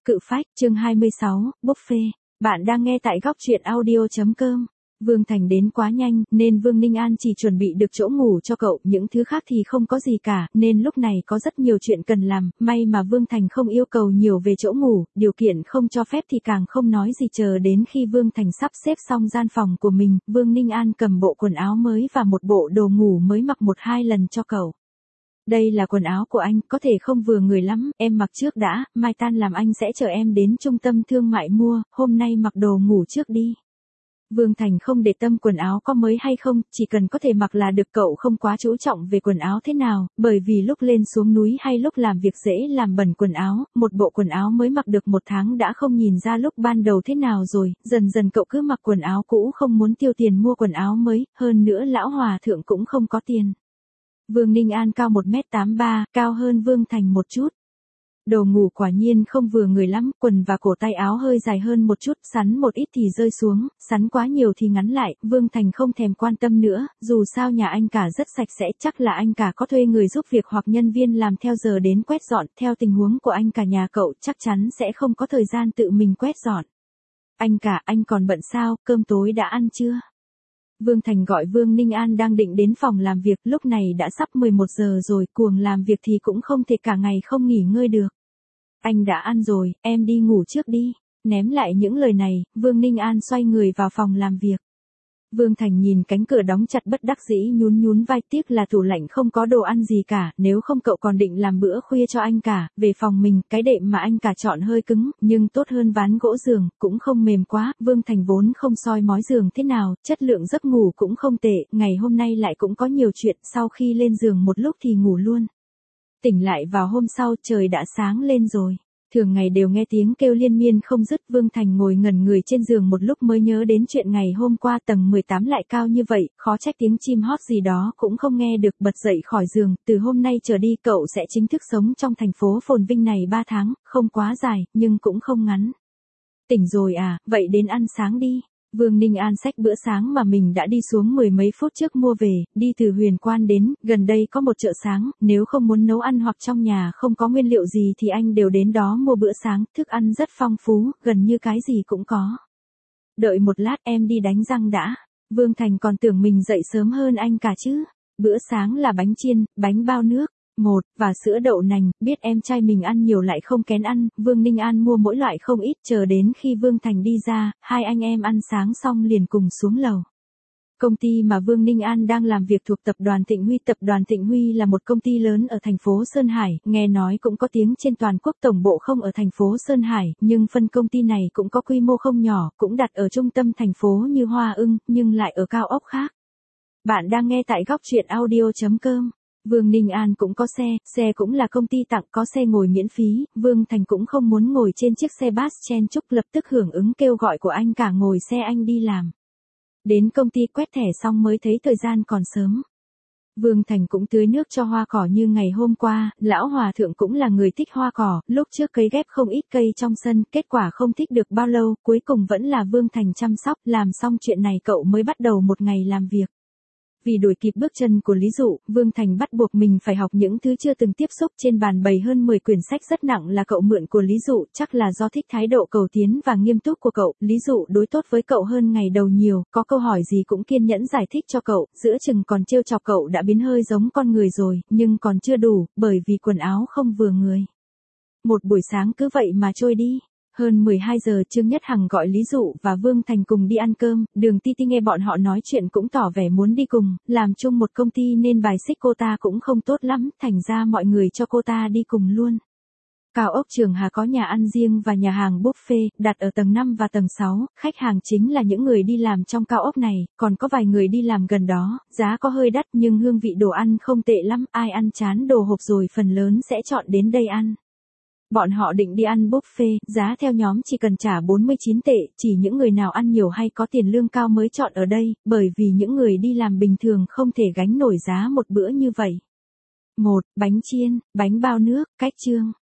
Cự phách, chương 26, buffet. Bạn đang nghe tại góc truyện audio.com. Vương Thành đến quá nhanh, nên Vương Ninh An chỉ chuẩn bị được chỗ ngủ cho cậu, những thứ khác thì không có gì cả, nên lúc này có rất nhiều chuyện cần làm, may mà Vương Thành không yêu cầu nhiều về chỗ ngủ, điều kiện không cho phép thì càng không nói gì. Chờ đến khi Vương Thành sắp xếp xong gian phòng của mình, Vương Ninh An cầm bộ quần áo mới và một bộ đồ ngủ mới mặc 1-2 lần cho cậu. Đây là quần áo của anh, có thể không vừa người lắm, em mặc trước đã, mai tan làm anh sẽ chở em đến trung tâm thương mại mua, hôm nay mặc đồ ngủ trước đi. Vương Thành không để tâm quần áo có mới hay không, chỉ cần có thể mặc là được, cậu không quá chú trọng về quần áo thế nào, bởi vì lúc lên xuống núi hay lúc làm việc dễ làm bẩn quần áo, một bộ quần áo mới mặc được 1 tháng đã không nhìn ra lúc ban đầu thế nào rồi, dần dần cậu cứ mặc quần áo cũ không muốn tiêu tiền mua quần áo mới, hơn nữa lão hòa thượng cũng không có tiền. Vương Ninh An cao 1m83, cao hơn Vương Thành một chút. Đồ ngủ quả nhiên không vừa người lắm, quần và cổ tay áo hơi dài hơn một chút, sắn một ít thì rơi xuống, sắn quá nhiều thì ngắn lại, Vương Thành không thèm quan tâm nữa, dù sao nhà anh cả rất sạch sẽ, chắc là anh cả có thuê người giúp việc hoặc nhân viên làm theo giờ đến quét dọn, theo tình huống của anh cả nhà cậu chắc chắn sẽ không có thời gian tự mình quét dọn. Anh cả, anh còn bận sao, cơm tối đã ăn chưa? Vương Thành gọi Vương Ninh An đang định đến phòng làm việc, lúc này đã sắp 11 giờ rồi, cuồng làm việc thì cũng không thể cả ngày không nghỉ ngơi được. Anh đã ăn rồi, em đi ngủ trước đi. Ném lại những lời này, Vương Ninh An xoay người vào phòng làm việc. Vương Thành nhìn cánh cửa đóng chặt bất đắc dĩ nhún vai, tiếc là tủ lạnh không có đồ ăn gì cả, nếu không cậu còn định làm bữa khuya cho anh cả. Về phòng mình, cái đệm mà anh cả chọn hơi cứng, nhưng tốt hơn ván gỗ giường, cũng không mềm quá. Vương Thành vốn không soi mói giường thế nào, chất lượng giấc ngủ cũng không tệ, ngày hôm nay lại cũng có nhiều chuyện, sau khi lên giường một lúc thì ngủ luôn. Tỉnh lại vào hôm sau, trời đã sáng lên rồi. Thường ngày đều nghe tiếng kêu liên miên không dứt, Vương Thành ngồi ngẩn người trên giường một lúc mới nhớ đến chuyện ngày hôm qua tầng 18 lại cao như vậy, khó trách tiếng chim hót gì đó cũng không nghe được, bật dậy khỏi giường, từ hôm nay trở đi cậu sẽ chính thức sống trong thành phố phồn vinh này 3 tháng, không quá dài, nhưng cũng không ngắn. Tỉnh rồi à, vậy đến ăn sáng đi. Vương Ninh An xách bữa sáng mà mình đã đi xuống 10 mấy phút trước mua về, đi từ Huyền Quan đến, gần đây có một chợ sáng, nếu không muốn nấu ăn hoặc trong nhà không có nguyên liệu gì thì anh đều đến đó mua bữa sáng, thức ăn rất phong phú, gần như cái gì cũng có. Đợi một lát em đi đánh răng đã. Vương Thành còn tưởng mình dậy sớm hơn anh cả chứ. Bữa sáng là bánh chiên, bánh bao nước. Và sữa đậu nành, biết em trai mình ăn nhiều lại không kén ăn, Vương Ninh An mua mỗi loại không ít, chờ đến khi Vương Thành đi ra, hai anh em ăn sáng xong liền cùng xuống lầu. Công ty mà Vương Ninh An đang làm việc thuộc tập đoàn Thịnh Huy. Tập đoàn Thịnh Huy là một công ty lớn ở thành phố Sơn Hải, nghe nói cũng có tiếng trên toàn quốc, tổng bộ không ở thành phố Sơn Hải, nhưng phân công ty này cũng có quy mô không nhỏ, cũng đặt ở trung tâm thành phố như Hoa Ưng, nhưng lại ở cao ốc khác. Bạn đang nghe tại góc truyện audio.com. Vương Ninh An cũng có xe cũng là công ty tặng, có xe ngồi miễn phí, Vương Thành cũng không muốn ngồi trên chiếc xe bus chen chúc, lập tức hưởng ứng kêu gọi của anh cả ngồi xe anh đi làm. Đến công ty quét thẻ xong mới thấy thời gian còn sớm. Vương Thành cũng tưới nước cho hoa cỏ như ngày hôm qua, lão hòa thượng cũng là người thích hoa cỏ, lúc trước cấy ghép không ít cây trong sân, kết quả không thích được bao lâu, cuối cùng vẫn là Vương Thành chăm sóc, làm xong chuyện này cậu mới bắt đầu một ngày làm việc. Vì đuổi kịp bước chân của Lý Dụ, Vương Thành bắt buộc mình phải học những thứ chưa từng tiếp xúc, trên bàn bày hơn 10 quyển sách rất nặng là cậu mượn của Lý Dụ, chắc là do thích thái độ cầu tiến và nghiêm túc của cậu, Lý Dụ đối tốt với cậu hơn ngày đầu nhiều, có câu hỏi gì cũng kiên nhẫn giải thích cho cậu, giữa chừng còn trêu chọc cậu đã biến hơi giống con người rồi, nhưng còn chưa đủ, bởi vì quần áo không vừa người. Một buổi sáng cứ vậy mà trôi đi. Hơn 12 giờ Trương Nhất Hằng gọi Lý Dụ và Vương Thành cùng đi ăn cơm, Đường Ti Ti nghe bọn họ nói chuyện cũng tỏ vẻ muốn đi cùng, làm chung một công ty nên bài xích cô ta cũng không tốt lắm, thành ra mọi người cho cô ta đi cùng luôn. Cao ốc Trường Hà có nhà ăn riêng và nhà hàng buffet, đặt ở tầng 5 và tầng 6, khách hàng chính là những người đi làm trong cao ốc này, còn có vài người đi làm gần đó, giá có hơi đắt nhưng hương vị đồ ăn không tệ lắm, ai ăn chán đồ hộp rồi phần lớn sẽ chọn đến đây ăn. Bọn họ định đi ăn buffet, giá theo nhóm chỉ cần trả 49 tệ, chỉ những người nào ăn nhiều hay có tiền lương cao mới chọn ở đây, bởi vì những người đi làm bình thường không thể gánh nổi giá một bữa như vậy. Bánh chiên, bánh bao nước, cách chương.